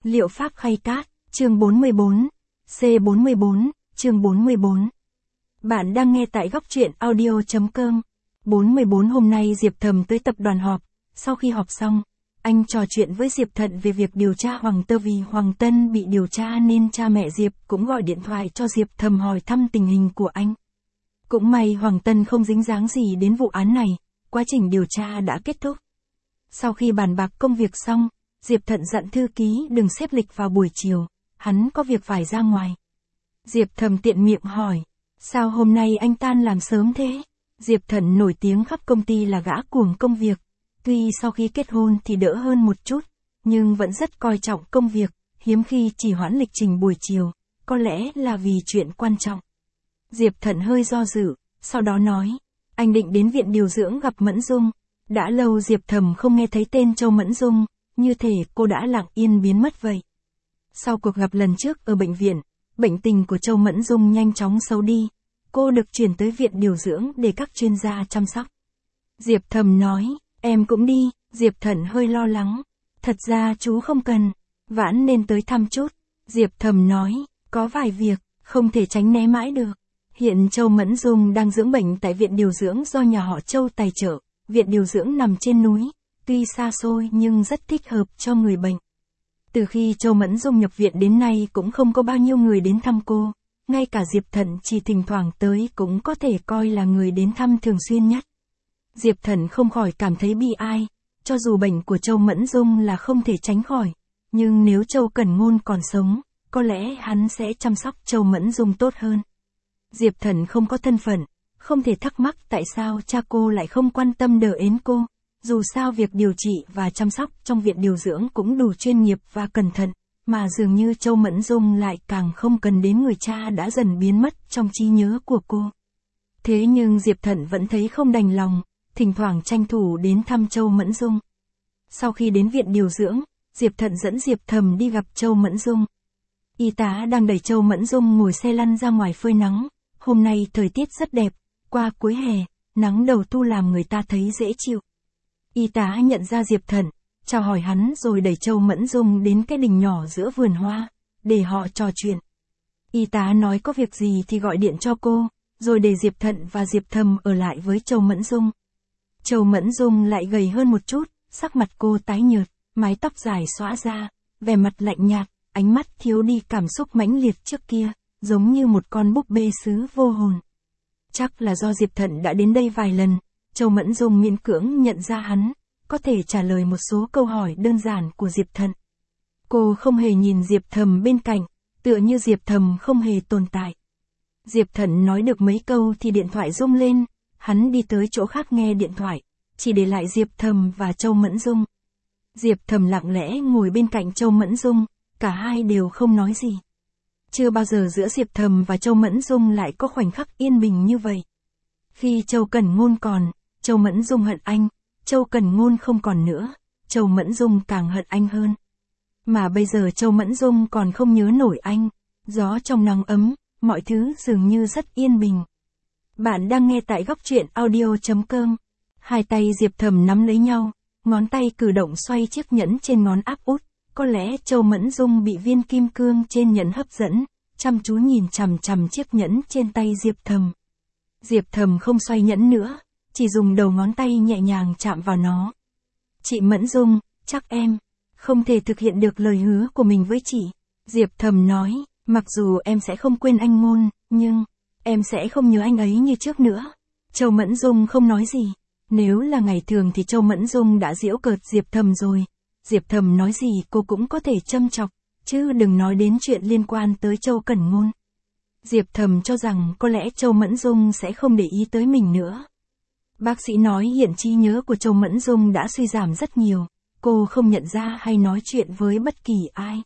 Liệu pháp khay cát, chương 44, C44, chương 44. Bạn đang nghe tại góc truyện audio.com. 44 hôm nay Diệp Thầm tới tập đoàn họp, sau khi họp xong, anh trò chuyện với Diệp Thận về việc điều tra Hoàng Tơ vì Hoàng Tân bị điều tra nên cha mẹ Diệp cũng gọi điện thoại cho Diệp Thầm hỏi thăm tình hình của anh. Cũng may Hoàng Tân không dính dáng gì đến vụ án này, quá trình điều tra đã kết thúc. Sau khi bàn bạc công việc xong, Diệp Thận dặn thư ký đừng xếp lịch vào buổi chiều, hắn có việc phải ra ngoài. Diệp Thầm tiện miệng hỏi, sao hôm nay anh tan làm sớm thế? Diệp Thận nổi tiếng khắp công ty là gã cuồng công việc, tuy sau khi kết hôn thì đỡ hơn một chút, nhưng vẫn rất coi trọng công việc, hiếm khi chỉ hoãn lịch trình buổi chiều, có lẽ là vì chuyện quan trọng. Diệp Thận hơi do dự, sau đó nói, anh định đến viện điều dưỡng gặp Mẫn Dung. Đã lâu Diệp Thầm không nghe thấy tên Châu Mẫn Dung, như thể cô đã lặng yên biến mất vậy. Sau cuộc gặp lần trước ở bệnh viện, bệnh tình của Châu Mẫn Dung nhanh chóng xấu đi, cô được chuyển tới viện điều dưỡng để các chuyên gia chăm sóc. Diệp Thầm nói, em cũng đi. Diệp Thận hơi lo lắng, thật ra chú không cần, Vãn nên tới thăm chút. Diệp Thầm nói, có vài việc, không thể tránh né mãi được. Hiện Châu Mẫn Dung đang dưỡng bệnh tại viện điều dưỡng do nhà họ Châu tài trợ. Viện điều dưỡng nằm trên núi, tuy xa xôi nhưng rất thích hợp cho người bệnh. Từ khi Châu Mẫn Dung nhập viện đến nay cũng không có bao nhiêu người đến thăm cô, ngay cả Diệp Thận chỉ thỉnh thoảng tới cũng có thể coi là người đến thăm thường xuyên nhất. Diệp Thận không khỏi cảm thấy bi ai, cho dù bệnh của Châu Mẫn Dung là không thể tránh khỏi, nhưng nếu Châu Cẩn Ngôn còn sống, có lẽ hắn sẽ chăm sóc Châu Mẫn Dung tốt hơn. Diệp Thận không có thân phận, không thể thắc mắc tại sao cha cô lại không quan tâm đỡ ến cô, dù sao việc điều trị và chăm sóc trong viện điều dưỡng cũng đủ chuyên nghiệp và cẩn thận, mà dường như Châu Mẫn Dung lại càng không cần đến người cha đã dần biến mất trong trí nhớ của cô. Thế nhưng Diệp Thận vẫn thấy không đành lòng, thỉnh thoảng tranh thủ đến thăm Châu Mẫn Dung. Sau khi đến viện điều dưỡng, Diệp Thận dẫn Diệp Thầm đi gặp Châu Mẫn Dung. Y tá đang đẩy Châu Mẫn Dung ngồi xe lăn ra ngoài phơi nắng, hôm nay thời tiết rất đẹp. Qua cuối hè, nắng đầu thu làm người ta thấy dễ chịu. Y tá nhận ra Diệp Thận, chào hỏi hắn rồi đẩy Châu Mẫn Dung đến cái đình nhỏ giữa vườn hoa, để họ trò chuyện. Y tá nói có việc gì thì gọi điện cho cô, rồi để Diệp Thận và Diệp Thầm ở lại với Châu Mẫn Dung. Châu Mẫn Dung lại gầy hơn một chút, sắc mặt cô tái nhợt, mái tóc dài xõa ra, vẻ mặt lạnh nhạt, ánh mắt thiếu đi cảm xúc mãnh liệt trước kia, giống như một con búp bê sứ vô hồn. Chắc là do Diệp Thận đã đến đây vài lần, Châu Mẫn Dung miễn cưỡng nhận ra hắn, có thể trả lời một số câu hỏi đơn giản của Diệp Thận. Cô không hề nhìn Diệp Thầm bên cạnh, tựa như Diệp Thầm không hề tồn tại. Diệp Thận nói được mấy câu thì điện thoại rung lên, hắn đi tới chỗ khác nghe điện thoại, chỉ để lại Diệp Thầm và Châu Mẫn Dung. Diệp Thầm lặng lẽ ngồi bên cạnh Châu Mẫn Dung, cả hai đều không nói gì. Chưa bao giờ giữa Diệp Thầm và Châu Mẫn Dung lại có khoảnh khắc yên bình như vậy. Khi Châu Cẩn Ngôn còn, Châu Mẫn Dung hận anh, Châu Cẩn Ngôn không còn nữa, Châu Mẫn Dung càng hận anh hơn. Mà bây giờ Châu Mẫn Dung còn không nhớ nổi anh, gió trong nắng ấm, mọi thứ dường như rất yên bình. Bạn đang nghe tại góc truyện audio.com. Hai tay Diệp Thầm nắm lấy nhau, ngón tay cử động xoay chiếc nhẫn trên ngón áp út. Có lẽ Châu Mẫn Dung bị viên kim cương trên nhẫn hấp dẫn, chăm chú nhìn chằm chằm chiếc nhẫn trên tay Diệp Thầm. Diệp Thầm không xoay nhẫn nữa, chỉ dùng đầu ngón tay nhẹ nhàng chạm vào nó. Chị Mẫn Dung, chắc em không thể thực hiện được lời hứa của mình với chị. Diệp Thầm nói, mặc dù em sẽ không quên anh Ngôn, nhưng em sẽ không nhớ anh ấy như trước nữa. Châu Mẫn Dung không nói gì. Nếu là ngày thường thì Châu Mẫn Dung đã giễu cợt Diệp Thầm rồi. Diệp Thầm nói gì cô cũng có thể châm chọc, chứ đừng nói đến chuyện liên quan tới Châu Cẩn Ngôn. Diệp Thầm cho rằng có lẽ Châu Mẫn Dung sẽ không để ý tới mình nữa. Bác sĩ nói hiện trí nhớ của Châu Mẫn Dung đã suy giảm rất nhiều, cô không nhận ra hay nói chuyện với bất kỳ ai.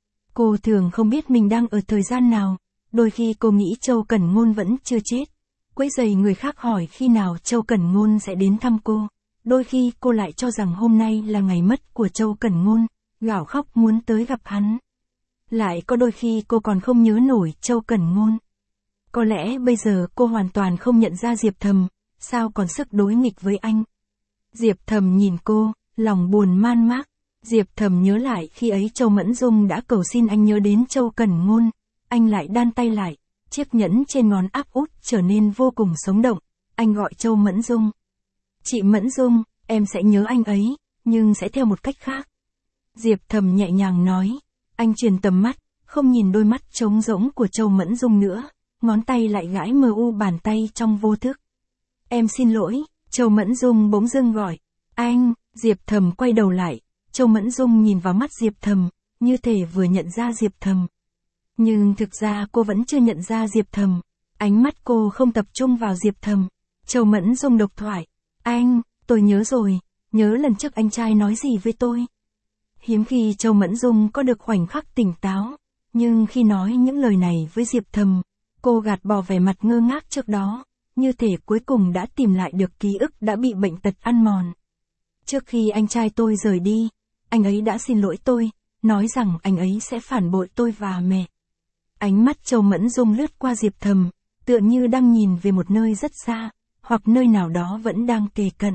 Cô thường không biết mình đang ở thời gian nào, đôi khi cô nghĩ Châu Cẩn Ngôn vẫn chưa chết. Quấy rầy người khác hỏi khi nào Châu Cẩn Ngôn sẽ đến thăm cô. Đôi khi cô lại cho rằng hôm nay là ngày mất của Châu Cẩn Ngôn, gào khóc muốn tới gặp hắn. Lại có đôi khi cô còn không nhớ nổi Châu Cẩn Ngôn. Có lẽ bây giờ cô hoàn toàn không nhận ra Diệp Thầm, sao còn sức đối nghịch với anh. Diệp Thầm nhìn cô, lòng buồn man mác. Diệp Thầm nhớ lại khi ấy Châu Mẫn Dung đã cầu xin anh nhớ đến Châu Cẩn Ngôn, anh lại đan tay lại, chiếc nhẫn trên ngón áp út trở nên vô cùng sống động, anh gọi Châu Mẫn Dung. Chị Mẫn Dung, em sẽ nhớ anh ấy, nhưng sẽ theo một cách khác. Diệp Thầm nhẹ nhàng nói, anh chuyển tầm mắt, không nhìn đôi mắt trống rỗng của Châu Mẫn Dung nữa, ngón tay lại gãi mờ u bàn tay trong vô thức. Em xin lỗi, Châu Mẫn Dung bỗng dưng gọi, anh, Diệp Thầm quay đầu lại, Châu Mẫn Dung nhìn vào mắt Diệp Thầm, như thể vừa nhận ra Diệp Thầm. Nhưng thực ra cô vẫn chưa nhận ra Diệp Thầm, ánh mắt cô không tập trung vào Diệp Thầm. Châu Mẫn Dung độc thoại, anh, tôi nhớ rồi, nhớ lần trước anh trai nói gì với tôi. Hiếm khi Châu Mẫn Dung có được khoảnh khắc tỉnh táo, nhưng khi nói những lời này với Diệp Thầm, cô gạt bỏ vẻ mặt ngơ ngác trước đó, như thể cuối cùng đã tìm lại được ký ức đã bị bệnh tật ăn mòn. Trước khi anh trai tôi rời đi, anh ấy đã xin lỗi tôi, nói rằng anh ấy sẽ phản bội tôi và mẹ. Ánh mắt Châu Mẫn Dung lướt qua Diệp Thầm, tựa như đang nhìn về một nơi rất xa, hoặc nơi nào đó vẫn đang kề cận.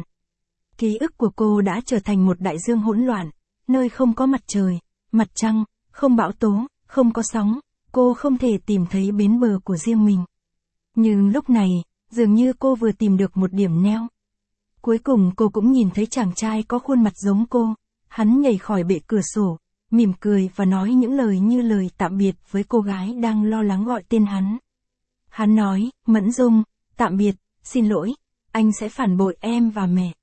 Ký ức của cô đã trở thành một đại dương hỗn loạn, nơi không có mặt trời, mặt trăng, không bão tố, không có sóng, cô không thể tìm thấy bến bờ của riêng mình. Nhưng lúc này, dường như cô vừa tìm được một điểm neo. Cuối cùng cô cũng nhìn thấy chàng trai có khuôn mặt giống cô, hắn nhảy khỏi bệ cửa sổ, mỉm cười và nói những lời như lời tạm biệt với cô gái đang lo lắng gọi tên hắn. Hắn nói, Mẫn Dung, tạm biệt, xin lỗi, anh sẽ phản bội em và mẹ.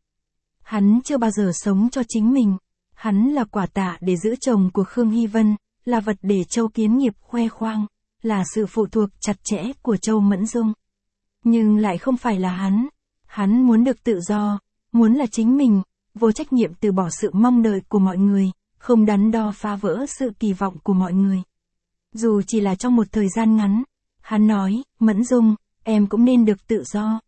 Hắn chưa bao giờ sống cho chính mình, hắn là quả tạ để giữ chồng của Khương Hy Vân, là vật để Châu Kiến Nghiệp khoe khoang, là sự phụ thuộc chặt chẽ của Châu Mẫn Dung. Nhưng lại không phải là hắn muốn được tự do, muốn là chính mình, vô trách nhiệm từ bỏ sự mong đợi của mọi người, không đắn đo phá vỡ sự kỳ vọng của mọi người. Dù chỉ là trong một thời gian ngắn, hắn nói, Mẫn Dung, em cũng nên được tự do.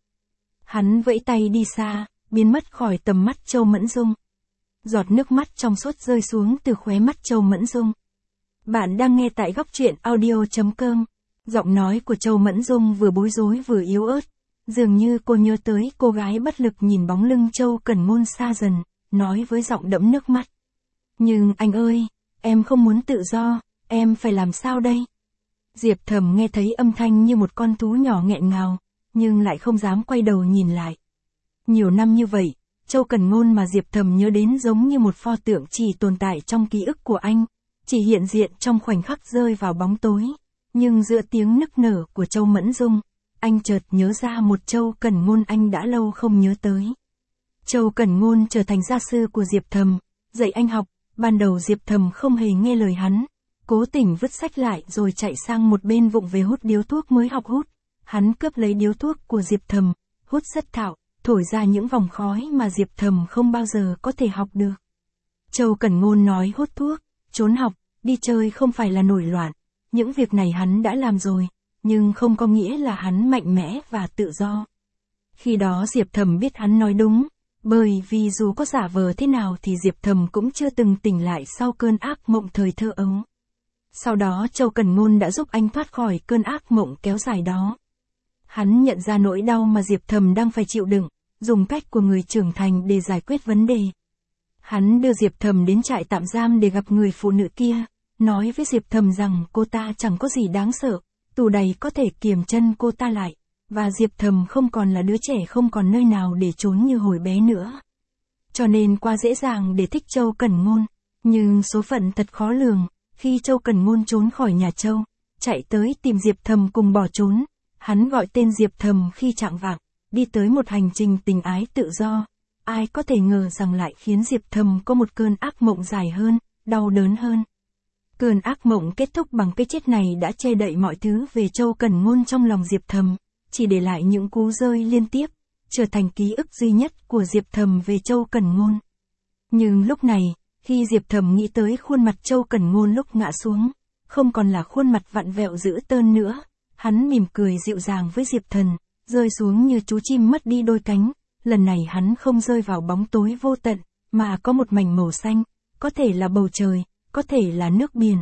Hắn vẫy tay đi xa, biến mất khỏi tầm mắt Châu Mẫn Dung. Giọt nước mắt trong suốt rơi xuống từ khóe mắt Châu Mẫn Dung. Bạn đang nghe tại góc truyện audio.com. Giọng nói của Châu Mẫn Dung vừa bối rối vừa yếu ớt. Dường như cô nhớ tới cô gái bất lực nhìn bóng lưng Châu Cẩn Ngôn xa dần, nói với giọng đẫm nước mắt. Nhưng anh ơi, em không muốn tự do, em phải làm sao đây? Diệp Thầm nghe thấy âm thanh như một con thú nhỏ nghẹn ngào, nhưng lại không dám quay đầu nhìn lại. Nhiều năm như vậy, Châu Cẩn Ngôn mà Diệp Thầm nhớ đến giống như một pho tượng chỉ tồn tại trong ký ức của anh, chỉ hiện diện trong khoảnh khắc rơi vào bóng tối. Nhưng giữa tiếng nức nở của Châu Mẫn Dung, anh chợt nhớ ra một Châu Cẩn Ngôn anh đã lâu không nhớ tới. Châu Cẩn Ngôn trở thành gia sư của Diệp Thầm, dạy anh học, ban đầu Diệp Thầm không hề nghe lời hắn, cố tình vứt sách lại rồi chạy sang một bên vụng về hút điếu thuốc mới học hút. Hắn cướp lấy điếu thuốc của Diệp Thầm, hút rất thạo, thổi ra những vòng khói mà Diệp Thầm không bao giờ có thể học được. Châu Cẩn Ngôn nói hút thuốc, trốn học, đi chơi không phải là nổi loạn. Những việc này hắn đã làm rồi, nhưng không có nghĩa là hắn mạnh mẽ và tự do. Khi đó Diệp Thầm biết hắn nói đúng, bởi vì dù có giả vờ thế nào thì Diệp Thầm cũng chưa từng tỉnh lại sau cơn ác mộng thời thơ ấu. Sau đó Châu Cẩn Ngôn đã giúp anh thoát khỏi cơn ác mộng kéo dài đó. Hắn nhận ra nỗi đau mà Diệp Thầm đang phải chịu đựng, dùng cách của người trưởng thành để giải quyết vấn đề. Hắn đưa Diệp Thầm đến trại tạm giam để gặp người phụ nữ kia, nói với Diệp Thầm rằng cô ta chẳng có gì đáng sợ, tù đầy có thể kiềm chân cô ta lại, và Diệp Thầm không còn là đứa trẻ không còn nơi nào để trốn như hồi bé nữa. Cho nên quá dễ dàng để thích Châu Cẩn Ngôn, nhưng số phận thật khó lường, khi Châu Cẩn Ngôn trốn khỏi nhà Châu, chạy tới tìm Diệp Thầm cùng bỏ trốn, hắn gọi tên Diệp Thầm khi chạng vạng, đi tới một hành trình tình ái tự do. Ai có thể ngờ rằng lại khiến Diệp Thầm có một cơn ác mộng dài hơn, đau đớn hơn. Cơn ác mộng kết thúc bằng cái chết này đã che đậy mọi thứ về Châu Cẩn Ngôn trong lòng Diệp Thầm, chỉ để lại những cú rơi liên tiếp, trở thành ký ức duy nhất của Diệp Thầm về Châu Cẩn Ngôn. Nhưng lúc này, khi Diệp Thầm nghĩ tới khuôn mặt Châu Cẩn Ngôn lúc ngã xuống, không còn là khuôn mặt vặn vẹo dữ tợn nữa, hắn mỉm cười dịu dàng với Diệp Thần, rơi xuống như chú chim mất đi đôi cánh. Lần này hắn không rơi vào bóng tối vô tận, mà có một mảnh màu xanh, có thể là bầu trời, có thể là nước biển.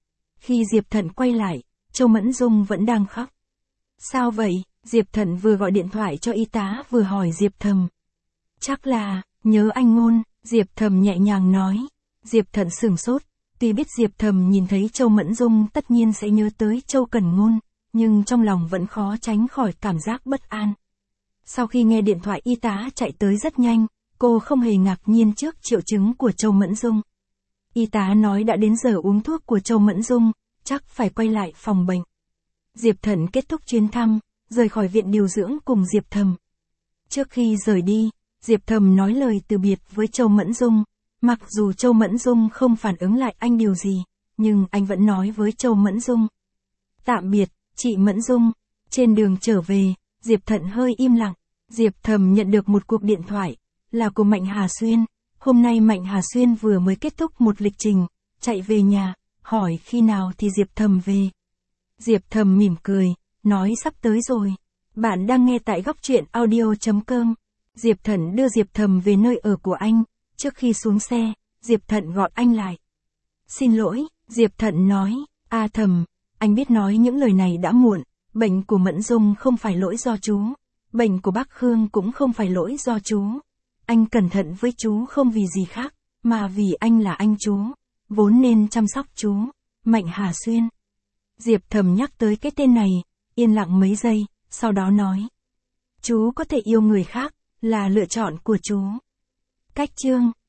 Khi Diệp Thận quay lại, Châu Mẫn Dung vẫn đang khóc. Sao vậy? Diệp Thận vừa gọi điện thoại cho y tá vừa hỏi Diệp Thầm. Chắc là, nhớ anh Ngôn, Diệp Thầm nhẹ nhàng nói. Diệp Thận sửng sốt, tuy biết Diệp Thầm nhìn thấy Châu Mẫn Dung tất nhiên sẽ nhớ tới Châu Cần Ngôn, nhưng trong lòng vẫn khó tránh khỏi cảm giác bất an. Sau khi nghe điện thoại y tá chạy tới rất nhanh, cô không hề ngạc nhiên trước triệu chứng của Châu Mẫn Dung. Y tá nói đã đến giờ uống thuốc của Châu Mẫn Dung, chắc phải quay lại phòng bệnh. Diệp Thận kết thúc chuyến thăm, rời khỏi viện điều dưỡng cùng Diệp Thầm. Trước khi rời đi, Diệp Thầm nói lời từ biệt với Châu Mẫn Dung. Mặc dù Châu Mẫn Dung không phản ứng lại anh điều gì, nhưng anh vẫn nói với Châu Mẫn Dung. Tạm biệt, chị Mẫn Dung. Trên đường trở về, Diệp Thận hơi im lặng. Diệp Thầm nhận được một cuộc điện thoại, là của Mạnh Hà Xuyên. Hôm nay Mạnh Hà Xuyên vừa mới kết thúc một lịch trình, chạy về nhà, hỏi khi nào thì Diệp Thầm về. Diệp Thầm mỉm cười, nói sắp tới rồi. Bạn đang nghe tại góc truyện audio.com. Diệp Thận đưa Diệp Thầm về nơi ở của anh. Trước khi xuống xe, Diệp Thận gọi anh lại. Xin lỗi, Diệp Thận nói, Thầm, anh biết nói những lời này đã muộn, bệnh của Mẫn Dung không phải lỗi do chú, bệnh của bác Khương cũng không phải lỗi do chú. Anh cẩn thận với chú không vì gì khác, mà vì anh là anh chú, vốn nên chăm sóc chú. Mạnh Hà Xuyên. Diệp Thầm nhắc tới cái tên này, yên lặng mấy giây, sau đó nói. Chú có thể yêu người khác, là lựa chọn của chú. Cách chương